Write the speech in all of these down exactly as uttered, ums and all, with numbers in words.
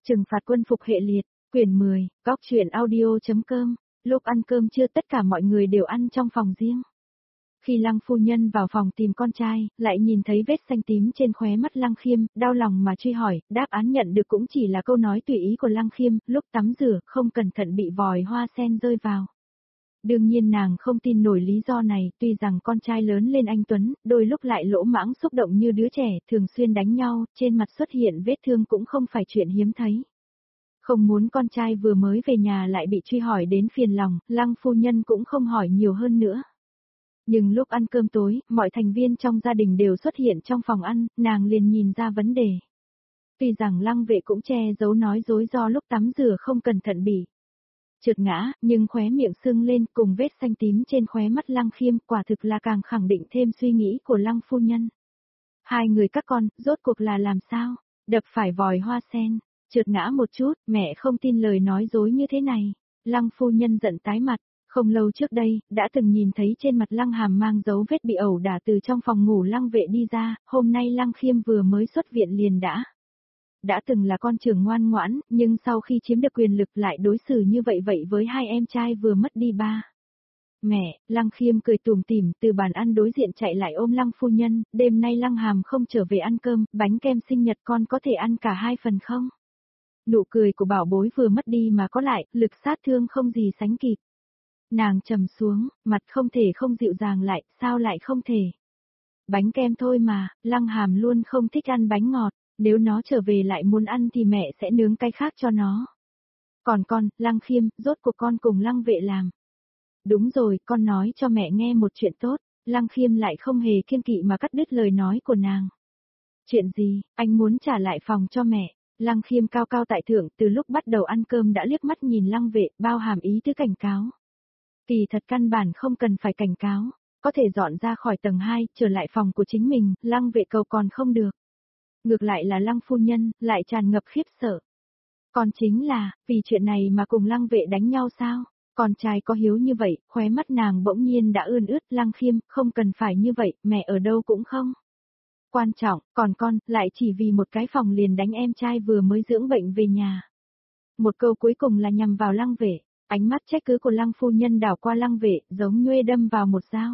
Trừng phạt quân phục hệ liệt, quyển mười, góc truyện audio.com, lúc ăn cơm trưa tất cả mọi người đều ăn trong phòng riêng. Khi Lăng phu nhân vào phòng tìm con trai, lại nhìn thấy vết xanh tím trên khóe mắt Lăng Khiêm, đau lòng mà truy hỏi, đáp án nhận được cũng chỉ là câu nói tùy ý của Lăng Khiêm, lúc tắm rửa, không cẩn thận bị vòi hoa sen rơi vào. Đương nhiên nàng không tin nổi lý do này, tuy rằng con trai lớn lên anh Tuấn, đôi lúc lại lỗ mãng xúc động như đứa trẻ, thường xuyên đánh nhau, trên mặt xuất hiện vết thương cũng không phải chuyện hiếm thấy. Không muốn con trai vừa mới về nhà lại bị truy hỏi đến phiền lòng, Lăng phu nhân cũng không hỏi nhiều hơn nữa. Nhưng lúc ăn cơm tối, mọi thành viên trong gia đình đều xuất hiện trong phòng ăn, nàng liền nhìn ra vấn đề. Tuy rằng Lăng vệ cũng che giấu nói dối do lúc tắm rửa không cẩn thận bị trượt ngã, nhưng khóe miệng sưng lên cùng vết xanh tím trên khóe mắt Lăng Khiêm quả thực là càng khẳng định thêm suy nghĩ của Lăng phu nhân. Hai người các con, rốt cuộc là làm sao? Đập phải vòi hoa sen, trượt ngã một chút, mẹ không tin lời nói dối như thế này. Lăng phu nhân giận tái mặt, không lâu trước đây, đã từng nhìn thấy trên mặt Lăng Hàm mang dấu vết bị ẩu đả từ trong phòng ngủ Lăng vệ đi ra, hôm nay Lăng Khiêm vừa mới xuất viện liền đã. Đã từng là con trưởng ngoan ngoãn, nhưng sau khi chiếm được quyền lực lại đối xử như vậy vậy với hai em trai vừa mất đi ba. Mẹ, Lăng Khiêm cười tủm tỉm từ bàn ăn đối diện chạy lại ôm Lăng phu nhân, đêm nay Lăng Hàm không trở về ăn cơm, bánh kem sinh nhật con có thể ăn cả hai phần không? Nụ cười của bảo bối vừa mất đi mà có lại, lực sát thương không gì sánh kịp. Nàng trầm xuống, mặt không thể không dịu dàng lại, sao lại không thể? Bánh kem thôi mà, Lăng Hàm luôn không thích ăn bánh ngọt. Nếu nó trở về lại muốn ăn thì mẹ sẽ nướng cái khác cho nó. Còn con, Lăng Khiêm, rốt cuộc con cùng Lăng vệ làm. Đúng rồi, con nói cho mẹ nghe một chuyện tốt. Lăng Khiêm lại không hề kiêng kỵ mà cắt đứt lời nói của nàng. Chuyện gì, anh muốn trả lại phòng cho mẹ. Lăng Khiêm cao cao tại thượng, từ lúc bắt đầu ăn cơm đã liếc mắt nhìn Lăng vệ, bao hàm ý tứ cảnh cáo. Kỳ thật căn bản không cần phải cảnh cáo, có thể dọn ra khỏi tầng hai, trở lại phòng của chính mình, Lăng vệ cầu còn không được. Ngược lại là Lăng phu nhân, lại tràn ngập khiếp sợ. Còn chính là, vì chuyện này mà cùng Lăng vệ đánh nhau sao? Con trai có hiếu như vậy, khóe mắt nàng bỗng nhiên đã ươn ướt, Lăng Khiêm, không cần phải như vậy, mẹ ở đâu cũng không. Quan trọng, còn con, lại chỉ vì một cái phòng liền đánh em trai vừa mới dưỡng bệnh về nhà. Một câu cuối cùng là nhằm vào Lăng vệ, ánh mắt trách cứ của Lăng phu nhân đảo qua Lăng vệ, giống nhuê đâm vào một dao.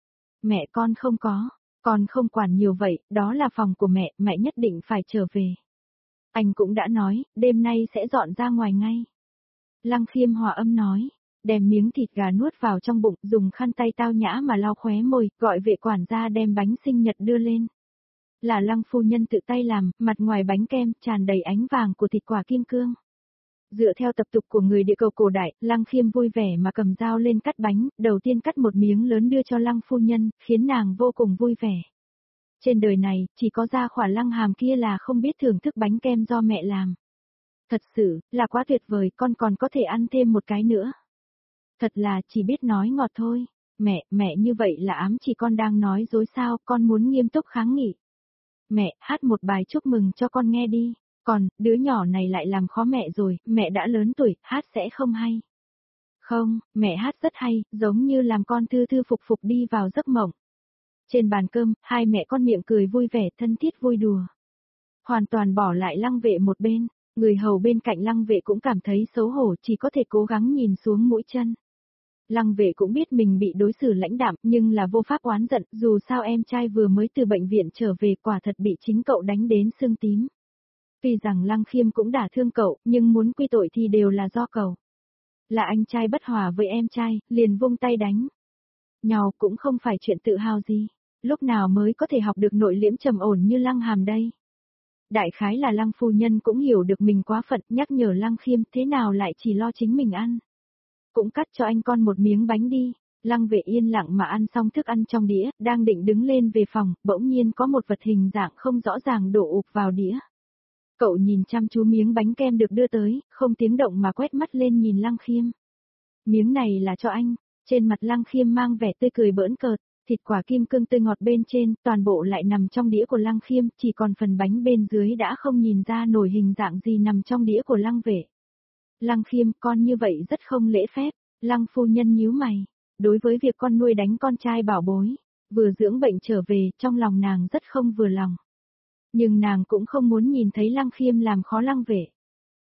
Mẹ con không có. Con không quản nhiều vậy, đó là phòng của mẹ, mẹ nhất định phải trở về. Anh cũng đã nói, đêm nay sẽ dọn ra ngoài ngay. Lăng Khiêm hòa âm nói, đem miếng thịt gà nuốt vào trong bụng, dùng khăn tay tao nhã mà lau khóe môi, gọi vệ quản gia đem bánh sinh nhật đưa lên. Là Lăng phu nhân tự tay làm, mặt ngoài bánh kem tràn đầy ánh vàng của thịt quả kim cương. Dựa theo tập tục của người địa cầu cổ đại, Lăng Khiêm vui vẻ mà cầm dao lên cắt bánh, đầu tiên cắt một miếng lớn đưa cho Lăng phu nhân, khiến nàng vô cùng vui vẻ. Trên đời này, chỉ có gia khỏa Lăng Hàm kia là không biết thưởng thức bánh kem do mẹ làm. Thật sự, là quá tuyệt vời, con còn có thể ăn thêm một cái nữa. Thật là chỉ biết nói ngọt thôi. Mẹ, mẹ như vậy là ám chỉ con đang nói dối sao, con muốn nghiêm túc kháng nghị. Mẹ, hát một bài chúc mừng cho con nghe đi. Còn, đứa nhỏ này lại làm khó mẹ rồi, mẹ đã lớn tuổi, hát sẽ không hay. Không, mẹ hát rất hay, giống như làm con thư thư phục phục đi vào giấc mộng. Trên bàn cơm, hai mẹ con miệng cười vui vẻ, thân thiết vui đùa. Hoàn toàn bỏ lại Lăng vệ một bên, người hầu bên cạnh Lăng vệ cũng cảm thấy xấu hổ, chỉ có thể cố gắng nhìn xuống mũi chân. Lăng vệ cũng biết mình bị đối xử lãnh đạm, nhưng là vô pháp oán giận, dù sao em trai vừa mới từ bệnh viện trở về quả thật bị chính cậu đánh đến sưng tím. Tuy rằng Lăng Khiêm cũng đả thương cậu, nhưng muốn quy tội thì đều là do cậu. Là anh trai bất hòa với em trai, liền vung tay đánh nhau cũng không phải chuyện tự hào gì. Lúc nào mới có thể học được nội liễm trầm ổn như Lăng Hàm đây? Đại khái là Lăng phu nhân cũng hiểu được mình quá phận, nhắc nhở Lăng Khiêm thế nào lại chỉ lo chính mình ăn. Cũng cắt cho anh con một miếng bánh đi. Lăng vệ yên lặng mà ăn xong thức ăn trong đĩa, đang định đứng lên về phòng, bỗng nhiên có một vật hình dạng không rõ ràng đổ ụp vào đĩa. Cậu nhìn chăm chú miếng bánh kem được đưa tới, không tiếng động mà quét mắt lên nhìn Lăng Khiêm. Miếng này là cho anh, trên mặt Lăng Khiêm mang vẻ tươi cười bỡn cợt, thịt quả kim cương tươi ngọt bên trên, toàn bộ lại nằm trong đĩa của Lăng Khiêm, chỉ còn phần bánh bên dưới đã không nhìn ra nổi hình dạng gì nằm trong đĩa của Lăng vệ. Lăng Khiêm, con như vậy rất không lễ phép. Lăng phu nhân nhíu mày, đối với việc con nuôi đánh con trai bảo bối, vừa dưỡng bệnh trở về, trong lòng nàng rất không vừa lòng. Nhưng nàng cũng không muốn nhìn thấy Lăng Khiêm làm khó Lăng vệ.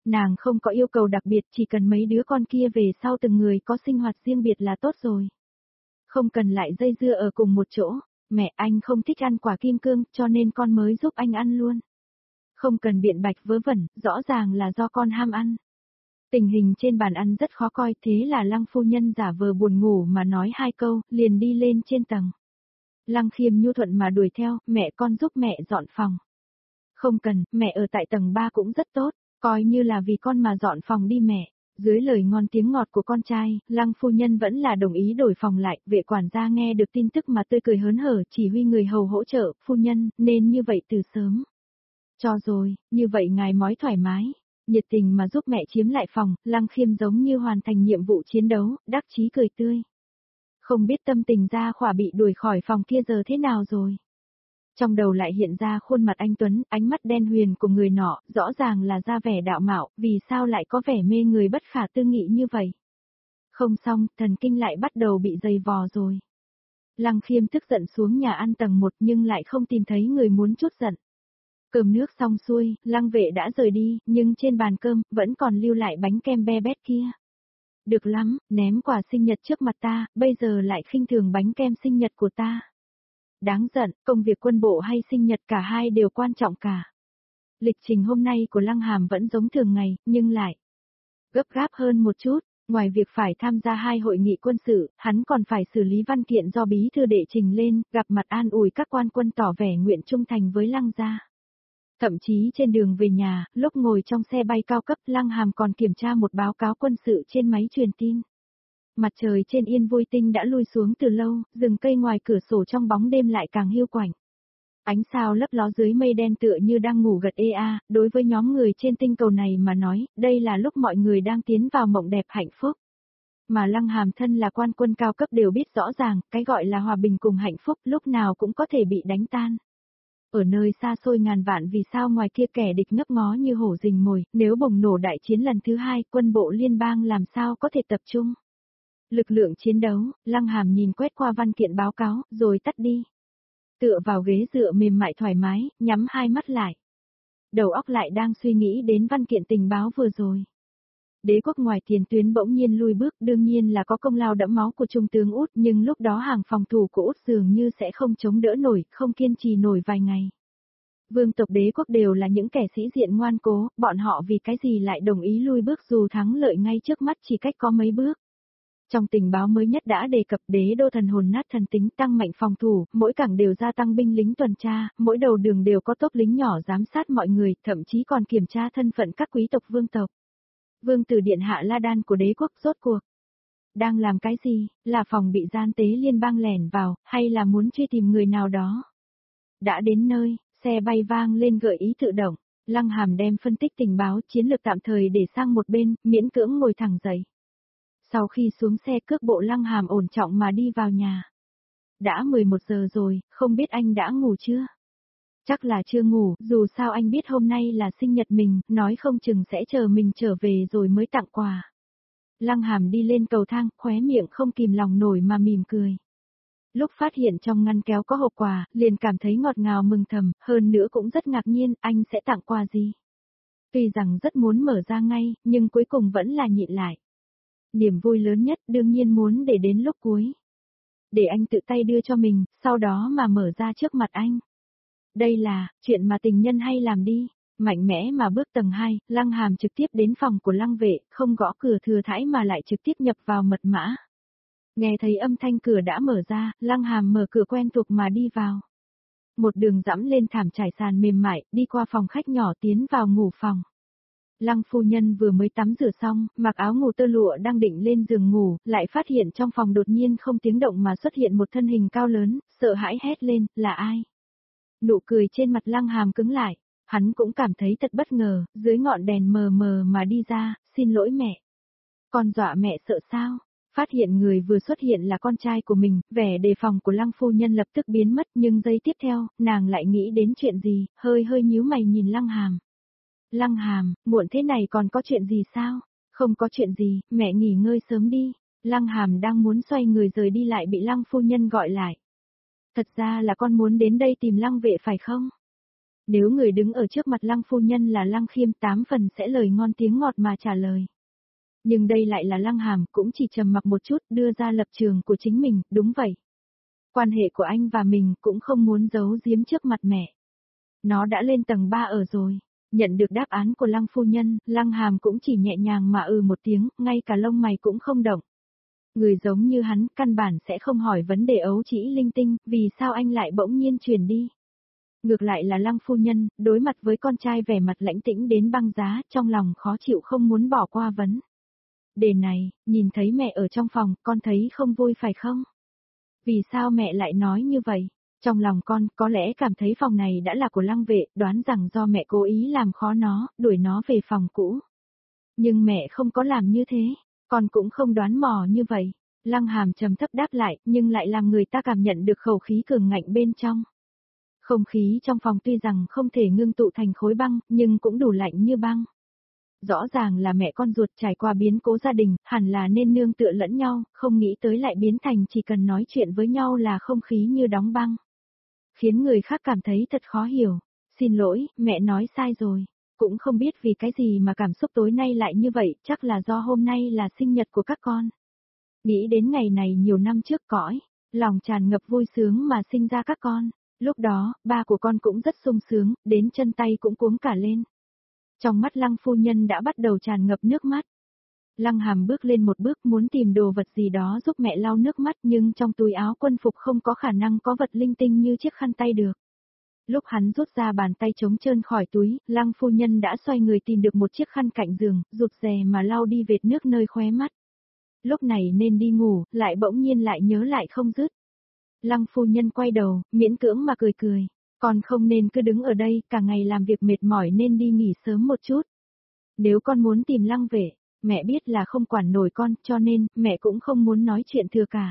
Nàng không có yêu cầu đặc biệt, chỉ cần mấy đứa con kia về sau từng người có sinh hoạt riêng biệt là tốt rồi. Không cần lại dây dưa ở cùng một chỗ, mẹ anh không thích ăn quả kim cương cho nên con mới giúp anh ăn luôn. Không cần biện bạch vớ vẩn, rõ ràng là do con ham ăn. Tình hình trên bàn ăn rất khó coi, thế là Lăng phu nhân giả vờ buồn ngủ mà nói hai câu, liền đi lên trên tầng. Lăng Khiêm nhu thuận mà đuổi theo, mẹ con giúp mẹ dọn phòng. Không cần, mẹ ở tại tầng ba cũng rất tốt, coi như là vì con mà dọn phòng đi mẹ. Dưới lời ngon tiếng ngọt của con trai, Lăng phu nhân vẫn là đồng ý đổi phòng lại, vệ quản gia nghe được tin tức mà tươi cười hớn hở, chỉ huy người hầu hỗ trợ, phu nhân, nên như vậy từ sớm. Cho rồi, như vậy ngài mói thoải mái, nhiệt tình mà giúp mẹ chiếm lại phòng, Lăng Khiêm giống như hoàn thành nhiệm vụ chiến đấu, đắc chí cười tươi. Không biết tâm tình ra khỏa bị đuổi khỏi phòng kia giờ thế nào rồi. Trong đầu lại hiện ra khuôn mặt anh Tuấn, ánh mắt đen huyền của người nọ, rõ ràng là ra vẻ đạo mạo, vì sao lại có vẻ mê người bất khả tư nghị như vậy. Không xong, thần kinh lại bắt đầu bị dày vò rồi. Lăng Khiêm tức giận xuống nhà ăn tầng một nhưng lại không tìm thấy người muốn chút giận. Cơm nước xong xuôi, Lăng vệ đã rời đi, nhưng trên bàn cơm, vẫn còn lưu lại bánh kem be bét kia. Được lắm, ném quà sinh nhật trước mặt ta, bây giờ lại khinh thường bánh kem sinh nhật của ta. Đáng giận, công việc quân bộ hay sinh nhật cả hai đều quan trọng cả. Lịch trình hôm nay của Lăng Hàm vẫn giống thường ngày, nhưng lại gấp gáp hơn một chút. Ngoài việc phải tham gia hai hội nghị quân sự, hắn còn phải xử lý văn kiện do bí thư đệ trình lên, gặp mặt an ủi các quan quân tỏ vẻ nguyện trung thành với Lăng gia. Thậm chí trên đường về nhà, lúc ngồi trong xe bay cao cấp, Lăng Hàm còn kiểm tra một báo cáo quân sự trên máy truyền tin. Mặt trời trên Yên Vui Tinh đã lui xuống từ lâu, rừng cây ngoài cửa sổ trong bóng đêm lại càng hiu quạnh. Ánh sao lấp ló dưới mây đen tựa như đang ngủ gật ê a, đối với nhóm người trên tinh cầu này mà nói, đây là lúc mọi người đang tiến vào mộng đẹp hạnh phúc. Mà Lăng Hàm thân là quan quân cao cấp đều biết rõ ràng, cái gọi là hòa bình cùng hạnh phúc lúc nào cũng có thể bị đánh tan. Ở nơi xa xôi ngàn vạn vì sao ngoài kia kẻ địch ngấp ngó như hổ rình mồi, nếu bùng nổ đại chiến lần thứ hai, quân bộ liên bang làm sao có thể tập trung. Lực lượng chiến đấu, Lăng Hàm nhìn quét qua văn kiện báo cáo, rồi tắt đi. Tựa vào ghế dựa mềm mại thoải mái, nhắm hai mắt lại. Đầu óc lại đang suy nghĩ đến văn kiện tình báo vừa rồi. Đế quốc ngoài tiền tuyến bỗng nhiên lui bước, đương nhiên là có công lao đẫm máu của Trung tướng Út, nhưng lúc đó hàng phòng thủ của Út dường như sẽ không chống đỡ nổi, không kiên trì nổi vài ngày. Vương tộc đế quốc đều là những kẻ sĩ diện ngoan cố, bọn họ vì cái gì lại đồng ý lui bước dù thắng lợi ngay trước mắt chỉ cách có mấy bước. Trong tình báo mới nhất đã đề cập đế đô thần hồn nát thần tính tăng mạnh phòng thủ, mỗi cảng đều gia tăng binh lính tuần tra, mỗi đầu đường đều có tốp lính nhỏ giám sát mọi người, thậm chí còn kiểm tra thân phận các quý tộc vương tộc. Vương tử điện hạ La Đan của đế quốc rốt cuộc đang làm cái gì, là phòng bị gian tế liên bang lẻn vào, hay là muốn truy tìm người nào đó. Đã đến nơi, xe bay vang lên gợi ý tự động, Lăng Hàm đem phân tích tình báo chiến lược tạm thời để sang một bên, miễn cưỡng ngồi thẳng dậy. Sau khi xuống xe cước bộ Lăng Hàm ổn trọng mà đi vào nhà. Đã mười một giờ rồi, không biết anh đã ngủ chưa? Chắc là chưa ngủ, dù sao anh biết hôm nay là sinh nhật mình, nói không chừng sẽ chờ mình trở về rồi mới tặng quà. Lăng Hàm đi lên cầu thang, khóe miệng không kìm lòng nổi mà mỉm cười. Lúc phát hiện trong ngăn kéo có hộp quà, liền cảm thấy ngọt ngào mừng thầm, hơn nữa cũng rất ngạc nhiên, anh sẽ tặng quà gì? Tuy rằng rất muốn mở ra ngay, nhưng cuối cùng vẫn là nhịn lại. Niềm vui lớn nhất đương nhiên muốn để đến lúc cuối. Để anh tự tay đưa cho mình, sau đó mà mở ra trước mặt anh. Đây là, chuyện mà tình nhân hay làm đi. Mạnh mẽ mà bước tầng hai, Lăng Hàm trực tiếp đến phòng của Lăng vệ, không gõ cửa thừa thãi mà lại trực tiếp nhập vào mật mã. Nghe thấy âm thanh cửa đã mở ra, Lăng Hàm mở cửa quen thuộc mà đi vào. Một đường dẫm lên thảm trải sàn mềm mại, đi qua phòng khách nhỏ tiến vào ngủ phòng. Lăng phu nhân vừa mới tắm rửa xong, mặc áo ngủ tơ lụa đang định lên giường ngủ, lại phát hiện trong phòng đột nhiên không tiếng động mà xuất hiện một thân hình cao lớn, sợ hãi hét lên, là ai? Nụ cười trên mặt Lăng Hàm cứng lại, hắn cũng cảm thấy thật bất ngờ, dưới ngọn đèn mờ mờ mà đi ra, xin lỗi mẹ. Con dọa mẹ sợ sao? Phát hiện người vừa xuất hiện là con trai của mình, vẻ đề phòng của Lăng phu nhân lập tức biến mất, nhưng giây tiếp theo, nàng lại nghĩ đến chuyện gì, hơi hơi nhíu mày nhìn Lăng Hàm. Lăng Hàm, muộn thế này còn có chuyện gì sao? Không có chuyện gì, mẹ nghỉ ngơi sớm đi. Lăng Hàm đang muốn xoay người rời đi lại bị Lăng phu nhân gọi lại. Thật ra là con muốn đến đây tìm Lăng vệ phải không? Nếu người đứng ở trước mặt Lăng phu nhân là Lăng Khiêm tám phần sẽ lời ngon tiếng ngọt mà trả lời. Nhưng đây lại là Lăng Hàm, cũng chỉ trầm mặc một chút, đưa ra lập trường của chính mình, đúng vậy. Quan hệ của anh và mình cũng không muốn giấu giếm trước mặt mẹ. Nó đã lên tầng ba ở rồi. Nhận được đáp án của Lăng phu nhân, Lăng Hàm cũng chỉ nhẹ nhàng mà ừ một tiếng, ngay cả lông mày cũng không động. Người giống như hắn, căn bản sẽ không hỏi vấn đề ấu trĩ linh tinh, vì sao anh lại bỗng nhiên chuyển đi. Ngược lại là Lăng phu nhân, đối mặt với con trai vẻ mặt lãnh tĩnh đến băng giá, trong lòng khó chịu không muốn bỏ qua vấn đề này, nhìn thấy mẹ ở trong phòng, con thấy không vui phải không? Vì sao mẹ lại nói như vậy? Trong lòng con, có lẽ cảm thấy phòng này đã là của Lăng vệ, đoán rằng do mẹ cố ý làm khó nó, đuổi nó về phòng cũ. Nhưng mẹ không có làm như thế, con cũng không đoán mò như vậy. Lăng Hàm trầm thấp đáp lại, nhưng lại làm người ta cảm nhận được khẩu khí cường ngạnh bên trong. Không khí trong phòng tuy rằng không thể ngưng tụ thành khối băng, nhưng cũng đủ lạnh như băng. Rõ ràng là mẹ con ruột trải qua biến cố gia đình, hẳn là nên nương tựa lẫn nhau, không nghĩ tới lại biến thành chỉ cần nói chuyện với nhau là không khí như đóng băng. Khiến người khác cảm thấy thật khó hiểu. Xin lỗi, mẹ nói sai rồi. Cũng không biết vì cái gì mà cảm xúc tối nay lại như vậy, chắc là do hôm nay là sinh nhật của các con. Nghĩ đến ngày này nhiều năm trước cõi, lòng tràn ngập vui sướng mà sinh ra các con. Lúc đó, ba của con cũng rất sung sướng, đến chân tay cũng cuống cả lên. Trong mắt Lăng phu nhân đã bắt đầu tràn ngập nước mắt. Lăng Hàm bước lên một bước muốn tìm đồ vật gì đó giúp mẹ lau nước mắt, nhưng trong túi áo quân phục không có khả năng có vật linh tinh như chiếc khăn tay được. Lúc hắn rút ra bàn tay trống trơn khỏi túi, Lăng phu nhân đã xoay người tìm được một chiếc khăn cạnh giường, rụt rè mà lau đi vệt nước nơi khóe mắt. Lúc này nên đi ngủ, lại bỗng nhiên lại nhớ lại không dứt. Lăng phu nhân quay đầu, miễn cưỡng mà cười cười. Con không nên cứ đứng ở đây, cả ngày làm việc mệt mỏi nên đi nghỉ sớm một chút. Nếu con muốn tìm Lăng vệ, mẹ biết là không quản nổi con, cho nên, mẹ cũng không muốn nói chuyện thừa cả.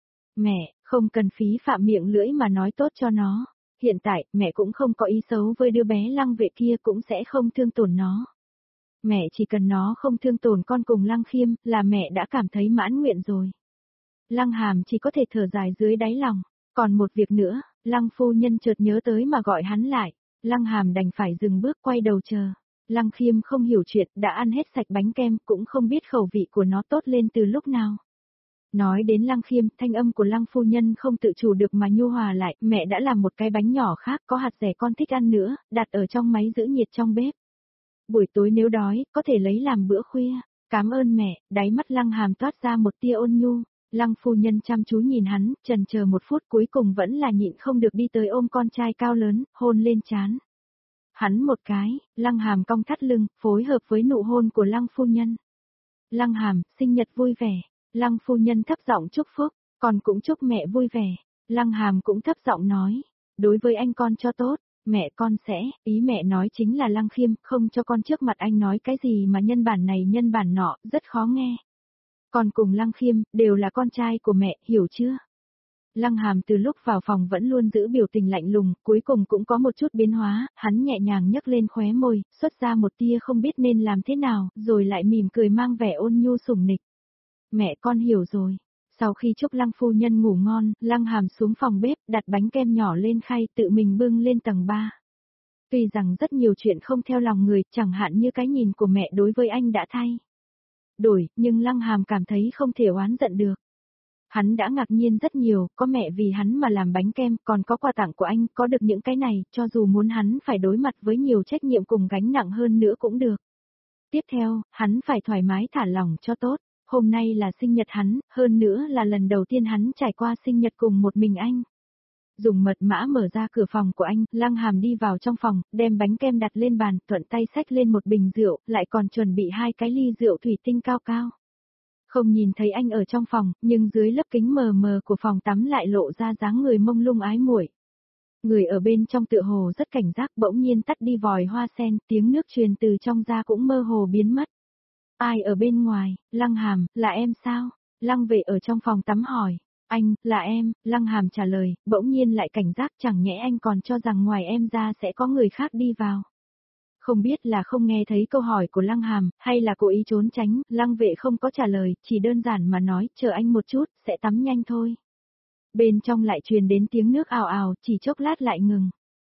Mẹ, không cần phí phạm miệng lưỡi mà nói tốt cho nó. Hiện tại, mẹ cũng không có ý xấu với đứa bé Lăng vệ kia, cũng sẽ không thương tổn nó. Mẹ chỉ cần nó không thương tổn con cùng Lăng Khiêm, là mẹ đã cảm thấy mãn nguyện rồi. Lăng Hàm chỉ có thể thở dài dưới đáy lòng. Còn một việc nữa, Lăng phu nhân chợt nhớ tới mà gọi hắn lại. Lăng Hàm đành phải dừng bước quay đầu chờ. Lăng Khiêm không hiểu chuyện, đã ăn hết sạch bánh kem, cũng không biết khẩu vị của nó tốt lên từ lúc nào. Nói đến Lăng Khiêm, thanh âm của Lăng phu nhân không tự chủ được mà nhu hòa lại, mẹ đã làm một cái bánh nhỏ khác có hạt dẻ con thích ăn nữa, đặt ở trong máy giữ nhiệt trong bếp. Buổi tối nếu đói, có thể lấy làm bữa khuya. Cảm ơn mẹ, đáy mắt Lăng Hàm toát ra một tia ôn nhu. Lăng phu nhân chăm chú nhìn hắn, chần chờ một phút cuối cùng vẫn là nhịn không được đi tới ôm con trai cao lớn, hôn lên trán. Hắn một cái, Lăng Hàm cong thắt lưng, phối hợp với nụ hôn của Lăng phu nhân. Lăng Hàm, sinh nhật vui vẻ. Lăng phu nhân thấp giọng chúc phúc, con cũng chúc mẹ vui vẻ. Lăng Hàm cũng thấp giọng nói, đối với anh con cho tốt, mẹ con sẽ, ý mẹ nói chính là Lăng Khiêm, không cho con trước mặt anh nói cái gì mà nhân bản này nhân bản nọ, rất khó nghe. Con cùng Lăng Khiêm, đều là con trai của mẹ, hiểu chưa? Lăng Hàm từ lúc vào phòng vẫn luôn giữ biểu tình lạnh lùng, cuối cùng cũng có một chút biến hóa, hắn nhẹ nhàng nhấc lên khóe môi, xuất ra một tia không biết nên làm thế nào, rồi lại mỉm cười mang vẻ ôn nhu sủng nịch. Mẹ con hiểu rồi. Sau khi chúc Lăng phu nhân ngủ ngon, Lăng Hàm xuống phòng bếp, đặt bánh kem nhỏ lên khay, tự mình bưng lên tầng ba. Tuy rằng rất nhiều chuyện không theo lòng người, chẳng hạn như cái nhìn của mẹ đối với anh đã thay đổi, nhưng Lăng Hàm cảm thấy không thể oán giận được. Hắn đã ngạc nhiên rất nhiều, có mẹ vì hắn mà làm bánh kem, còn có quà tặng của anh, có được những cái này, cho dù muốn hắn phải đối mặt với nhiều trách nhiệm cùng gánh nặng hơn nữa cũng được. Tiếp theo, hắn phải thoải mái thả lỏng cho tốt, hôm nay là sinh nhật hắn, hơn nữa là lần đầu tiên hắn trải qua sinh nhật cùng một mình anh. Dùng mật mã mở ra cửa phòng của anh, Lăng Hàm đi vào trong phòng, đem bánh kem đặt lên bàn, thuận tay xách lên một bình rượu, lại còn chuẩn bị hai cái ly rượu thủy tinh cao cao. Không nhìn thấy anh ở trong phòng, nhưng dưới lớp kính mờ mờ của phòng tắm lại lộ ra dáng người mông lung ái muội. Người ở bên trong tựa hồ rất cảnh giác, bỗng nhiên tắt đi vòi hoa sen, tiếng nước truyền từ trong ra cũng mơ hồ biến mất. Ai ở bên ngoài? Lăng Hàm, là em sao? Lăng Vệ ở trong phòng tắm hỏi. Anh, là em, Lăng Hàm trả lời, bỗng nhiên lại cảnh giác, chẳng nhẽ anh còn cho rằng ngoài em ra sẽ có người khác đi vào. Không biết là không nghe thấy câu hỏi của Lăng Hàm, hay là cố ý trốn tránh, Lăng Vệ không có trả lời, chỉ đơn giản mà nói, chờ anh một chút, sẽ tắm nhanh thôi. Bên trong lại truyền đến tiếng nước ào ào, chỉ chốc lát lại ngừng.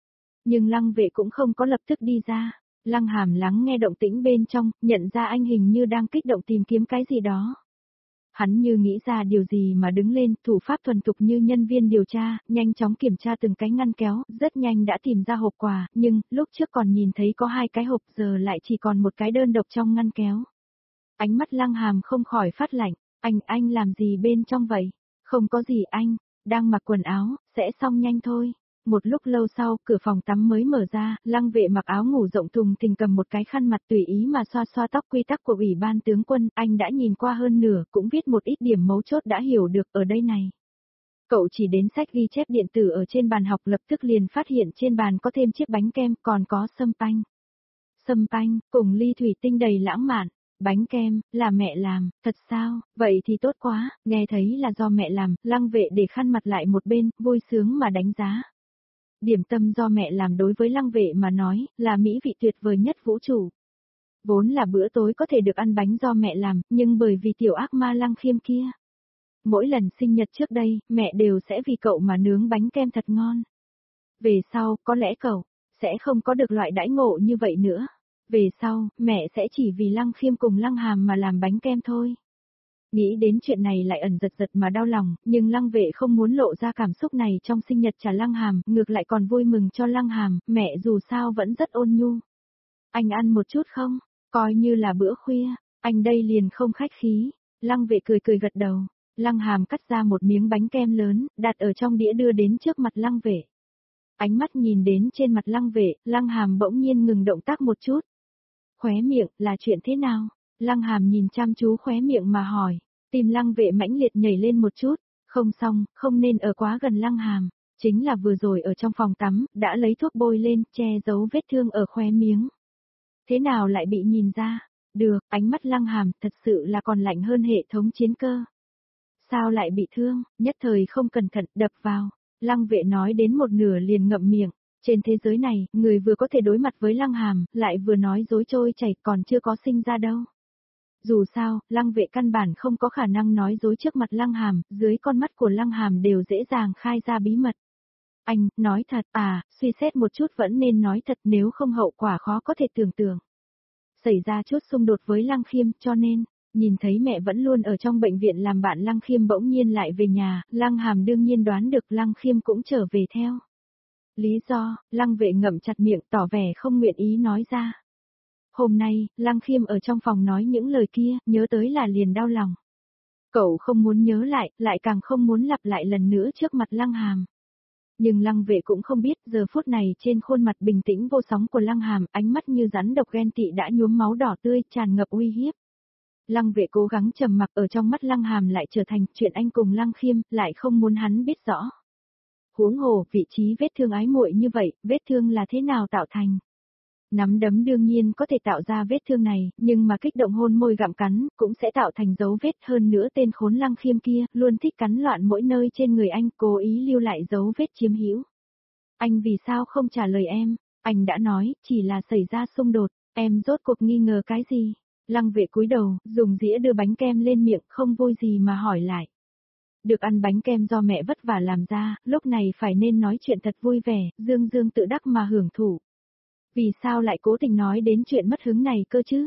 Nhưng Lăng Vệ cũng không có lập tức đi ra. Lăng Hàm lắng nghe động tĩnh bên trong, nhận ra anh hình như đang kích động tìm kiếm cái gì đó. Hắn như nghĩ ra điều gì mà đứng lên, thủ pháp thuần thục như nhân viên điều tra, nhanh chóng kiểm tra từng cái ngăn kéo, rất nhanh đã tìm ra hộp quà, nhưng, lúc trước còn nhìn thấy có hai cái hộp giờ lại chỉ còn một cái đơn độc trong ngăn kéo. Ánh mắt Lăng Hàm không khỏi phát lạnh, anh, anh làm gì bên trong vậy? Không có gì anh, đang mặc quần áo, sẽ xong nhanh thôi. Một lúc lâu sau, cửa phòng tắm mới mở ra, Lăng Vệ mặc áo ngủ rộng thùng thình cầm một cái khăn mặt tùy ý mà xoa xoa tóc. Quy tắc của Ủy ban tướng quân, anh đã nhìn qua hơn nửa, cũng viết một ít điểm mấu chốt đã hiểu được ở đây này. Cậu chỉ đến sách ghi chép điện tử ở trên bàn học, lập tức liền phát hiện trên bàn có thêm chiếc bánh kem, còn có sâm panh. Sâm panh, cùng ly thủy tinh đầy lãng mạn. Bánh kem, là mẹ làm, thật sao, vậy thì tốt quá, nghe thấy là do mẹ làm, Lăng Vệ để khăn mặt lại một bên, vui sướng mà đánh giá. Điểm tâm do mẹ làm đối với Lăng Vệ mà nói, là mỹ vị tuyệt vời nhất vũ trụ. Vốn là bữa tối có thể được ăn bánh do mẹ làm, nhưng bởi vì tiểu ác ma Lăng Khiêm kia. Mỗi lần sinh nhật trước đây, mẹ đều sẽ vì cậu mà nướng bánh kem thật ngon. Về sau, có lẽ cậu, sẽ không có được loại đãi ngộ như vậy nữa. Về sau, mẹ sẽ chỉ vì Lăng Khiêm cùng Lăng Hàm mà làm bánh kem thôi. Nghĩ đến chuyện này lại ẩn giật giật mà đau lòng, nhưng Lăng Vệ không muốn lộ ra cảm xúc này trong sinh nhật trả Lăng Hàm, ngược lại còn vui mừng cho Lăng Hàm, mẹ dù sao vẫn rất ôn nhu. Anh ăn một chút không? Coi như là bữa khuya, anh đây liền không khách khí. Lăng Vệ cười cười gật đầu, Lăng Hàm cắt ra một miếng bánh kem lớn, đặt ở trong đĩa đưa đến trước mặt Lăng Vệ. Ánh mắt nhìn đến trên mặt Lăng Vệ, Lăng Hàm bỗng nhiên ngừng động tác một chút. Khóe miệng, là chuyện thế nào? Lăng Hàm nhìn chăm chú khóe miệng mà hỏi, tim Lăng Vệ mãnh liệt nhảy lên một chút, không xong, không nên ở quá gần Lăng Hàm, chính là vừa rồi ở trong phòng tắm, đã lấy thuốc bôi lên, che giấu vết thương ở khóe miếng. Thế nào lại bị nhìn ra? Được, ánh mắt Lăng Hàm thật sự là còn lạnh hơn hệ thống chiến cơ. Sao lại bị thương, nhất thời không cẩn thận, đập vào. Lăng Vệ nói đến một nửa liền ngậm miệng. Trên thế giới này, người vừa có thể đối mặt với Lăng Hàm, lại vừa nói dối trôi chảy, còn chưa có sinh ra đâu. Dù sao, Lăng Vệ căn bản không có khả năng nói dối trước mặt Lăng Hàm, dưới con mắt của Lăng Hàm đều dễ dàng khai ra bí mật. Anh, nói thật, à, suy xét một chút vẫn nên nói thật, nếu không hậu quả khó có thể tưởng tượng. Xảy ra chút xung đột với Lăng Khiêm, cho nên, nhìn thấy mẹ vẫn luôn ở trong bệnh viện làm bạn Lăng Khiêm bỗng nhiên lại về nhà, Lăng Hàm đương nhiên đoán được Lăng Khiêm cũng trở về theo. Lý do, Lăng Vệ ngậm chặt miệng tỏ vẻ không nguyện ý nói ra. Hôm nay, Lăng Khiêm ở trong phòng nói những lời kia, nhớ tới là liền đau lòng. Cậu không muốn nhớ lại, lại càng không muốn lặp lại lần nữa trước mặt Lăng Hàm. Nhưng Lăng Vệ cũng không biết, giờ phút này trên khuôn mặt bình tĩnh vô sóng của Lăng Hàm, ánh mắt như rắn độc ghen tị đã nhuốm máu đỏ tươi, tràn ngập uy hiếp. Lăng Vệ cố gắng trầm mặc, ở trong mắt Lăng Hàm lại trở thành chuyện anh cùng Lăng Khiêm, lại không muốn hắn biết rõ. Huống hồ, vị trí vết thương ái muội như vậy, vết thương là thế nào tạo thành? Nắm đấm đương nhiên có thể tạo ra vết thương này, nhưng mà kích động hôn môi gặm cắn, cũng sẽ tạo thành dấu vết. Hơn nữa tên khốn Lăng Khiêm kia, luôn thích cắn loạn mỗi nơi trên người anh, cố ý lưu lại dấu vết chiếm hữu. Anh vì sao không trả lời em? Anh đã nói, chỉ là xảy ra xung đột, em rốt cuộc nghi ngờ cái gì? Lăng Vệ cúi đầu, dùng dĩa đưa bánh kem lên miệng, không vui gì mà hỏi lại. Được ăn bánh kem do mẹ vất vả làm ra, lúc này phải nên nói chuyện thật vui vẻ, dương dương tự đắc mà hưởng thụ. Vì sao lại cố tình nói đến chuyện mất hứng này cơ chứ?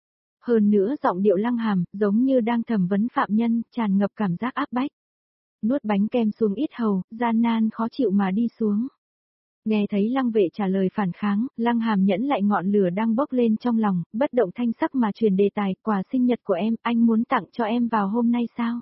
Hơn nữa giọng điệu Lăng Hàm, giống như đang thẩm vấn phạm nhân, tràn ngập cảm giác áp bách. Nuốt bánh kem xuống ít hầu, gian nan khó chịu mà đi xuống. Nghe thấy Lăng Vệ trả lời phản kháng, Lăng Hàm nhẫn lại ngọn lửa đang bốc lên trong lòng, bất động thanh sắc mà truyền đề tài, quà sinh nhật của em, anh muốn tặng cho em vào hôm nay sao?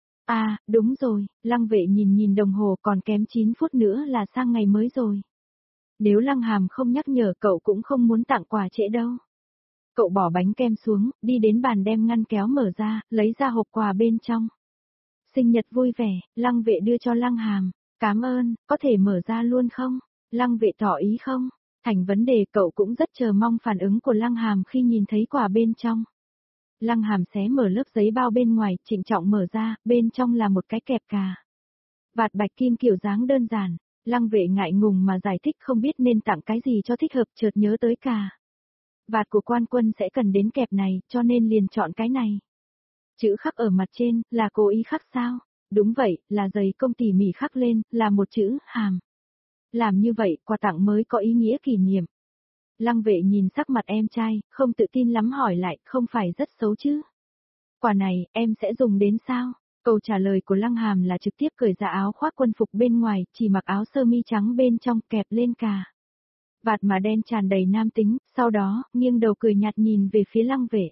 À, đúng rồi, Lăng Vệ nhìn nhìn đồng hồ, còn kém chín phút nữa là sang ngày mới rồi. Nếu Lăng Hàm không nhắc nhở, cậu cũng không muốn tặng quà trễ đâu. Cậu bỏ bánh kem xuống, đi đến bàn đem ngăn kéo mở ra, lấy ra hộp quà bên trong. Sinh nhật vui vẻ, Lăng Vệ đưa cho Lăng Hàm. Cảm ơn, có thể mở ra luôn không? Lăng Vệ tỏ ý không? Thành vấn đề, cậu cũng rất chờ mong phản ứng của Lăng Hàm khi nhìn thấy quà bên trong. Lăng Hàm xé mở lớp giấy bao bên ngoài, trịnh trọng mở ra, bên trong là một cái kẹp cà. Vạt bạch kim kiểu dáng đơn giản. Lăng Vệ ngại ngùng mà giải thích không biết nên tặng cái gì cho thích hợp, chợt nhớ tới cà. Vạt của quan quân sẽ cần đến kẹp này, cho nên liền chọn cái này. Chữ khắc ở mặt trên, là cố ý khắc sao? Đúng vậy, là giày công tỉ mỉ khắc lên, là một chữ, hàm. Làm như vậy, quà tặng mới có ý nghĩa kỷ niệm. Lăng Vệ nhìn sắc mặt em trai, không tự tin lắm hỏi lại, không phải rất xấu chứ? Quà này, em sẽ dùng đến sao? Câu trả lời của Lăng Hàm là trực tiếp cởi ra áo khoác quân phục bên ngoài, chỉ mặc áo sơ mi trắng bên trong kẹp lên cà vạt mà đen tràn đầy nam tính, sau đó, nghiêng đầu cười nhạt nhìn về phía Lăng Vệ.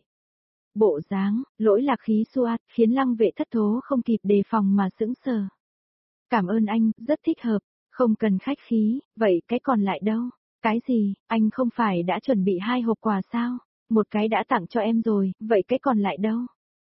Bộ dáng, lỗi lạc khí xoa, khiến Lăng Vệ thất thố không kịp đề phòng mà sững sờ. Cảm ơn anh, rất thích hợp, không cần khách khí, vậy cái còn lại đâu? Cái gì, anh không phải đã chuẩn bị hai hộp quà sao? Một cái đã tặng cho em rồi, vậy cái còn lại đâu?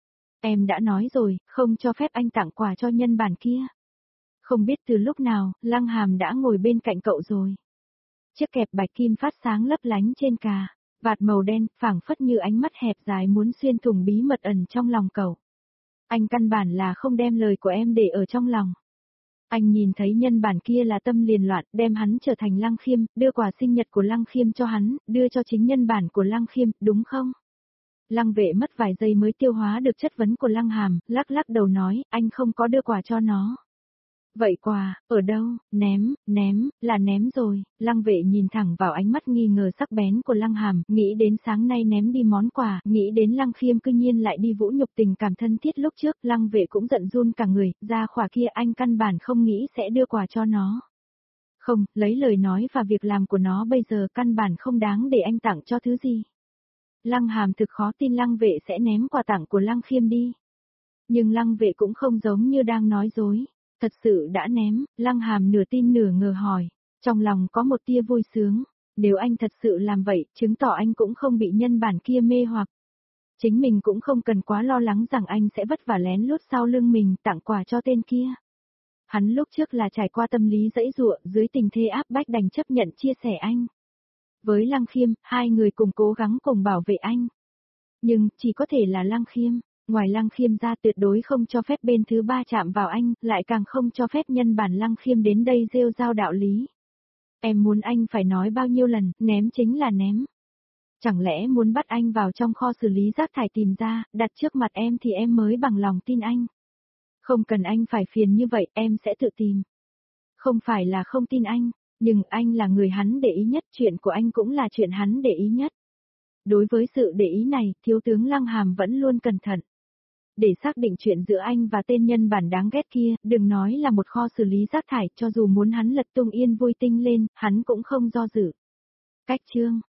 Em đã nói rồi, không cho phép anh tặng quà cho nhân bản kia. Không biết từ lúc nào, Lăng Hàm đã ngồi bên cạnh cậu rồi. Chiếc kẹp bạch kim phát sáng lấp lánh trên cà vạt màu đen, phảng phất như ánh mắt hẹp dài muốn xuyên thủng bí mật ẩn trong lòng cậu. Anh căn bản là không đem lời của em để ở trong lòng. Anh nhìn thấy nhân bản kia là tâm liền loạn, đem hắn trở thành Lăng Khiêm, đưa quà sinh nhật của Lăng Khiêm cho hắn, đưa cho chính nhân bản của Lăng Khiêm, đúng không? Lăng Vệ mất vài giây mới tiêu hóa được chất vấn của Lăng Hàm, lắc lắc đầu nói, anh không có đưa quà cho nó. Vậy quà, ở đâu, ném, ném, là ném rồi, Lăng Vệ nhìn thẳng vào ánh mắt nghi ngờ sắc bén của Lăng Hàm, nghĩ đến sáng nay ném đi món quà, nghĩ đến Lăng Khiêm cư nhiên lại đi vũ nhục tình cảm thân thiết lúc trước, Lăng Vệ cũng giận run cả người, ra khỏa kia anh căn bản không nghĩ sẽ đưa quà cho nó. Không, lấy lời nói và việc làm của nó bây giờ căn bản không đáng để anh tặng cho thứ gì. Lăng Hàm thực khó tin Lăng Vệ sẽ ném quà tặng của Lăng Khiêm đi. Nhưng Lăng Vệ cũng không giống như đang nói dối. Thật sự đã ném, Lăng Hàm nửa tin nửa ngờ hỏi. Trong lòng có một tia vui sướng. Nếu anh thật sự làm vậy, chứng tỏ anh cũng không bị nhân bản kia mê hoặc. Chính mình cũng không cần quá lo lắng rằng anh sẽ vất vả lén lút sau lưng mình tặng quà cho tên kia. Hắn lúc trước là trải qua tâm lý dãy dụa, dưới tình thế áp bách đành chấp nhận chia sẻ anh. Với Lăng Khiêm, hai người cùng cố gắng cùng bảo vệ anh. Nhưng, chỉ có thể là Lăng Khiêm, ngoài Lăng Khiêm ra tuyệt đối không cho phép bên thứ ba chạm vào anh, lại càng không cho phép nhân bản Lăng Khiêm đến đây rêu rao đạo lý. Em muốn anh phải nói bao nhiêu lần, ném chính là ném. Chẳng lẽ muốn bắt anh vào trong kho xử lý rác thải tìm ra, đặt trước mặt em thì em mới bằng lòng tin anh. Không cần anh phải phiền như vậy, em sẽ tự tìm. Không phải là không tin anh. Nhưng anh là người hắn để ý nhất, chuyện của anh cũng là chuyện hắn để ý nhất. Đối với sự để ý này, thiếu tướng Lăng Hàm vẫn luôn cẩn thận. Để xác định chuyện giữa anh và tên nhân bản đáng ghét kia, đừng nói là một kho xử lý rác thải, cho dù muốn hắn lật tung yên vui tinh lên, hắn cũng không do dự. Cách chương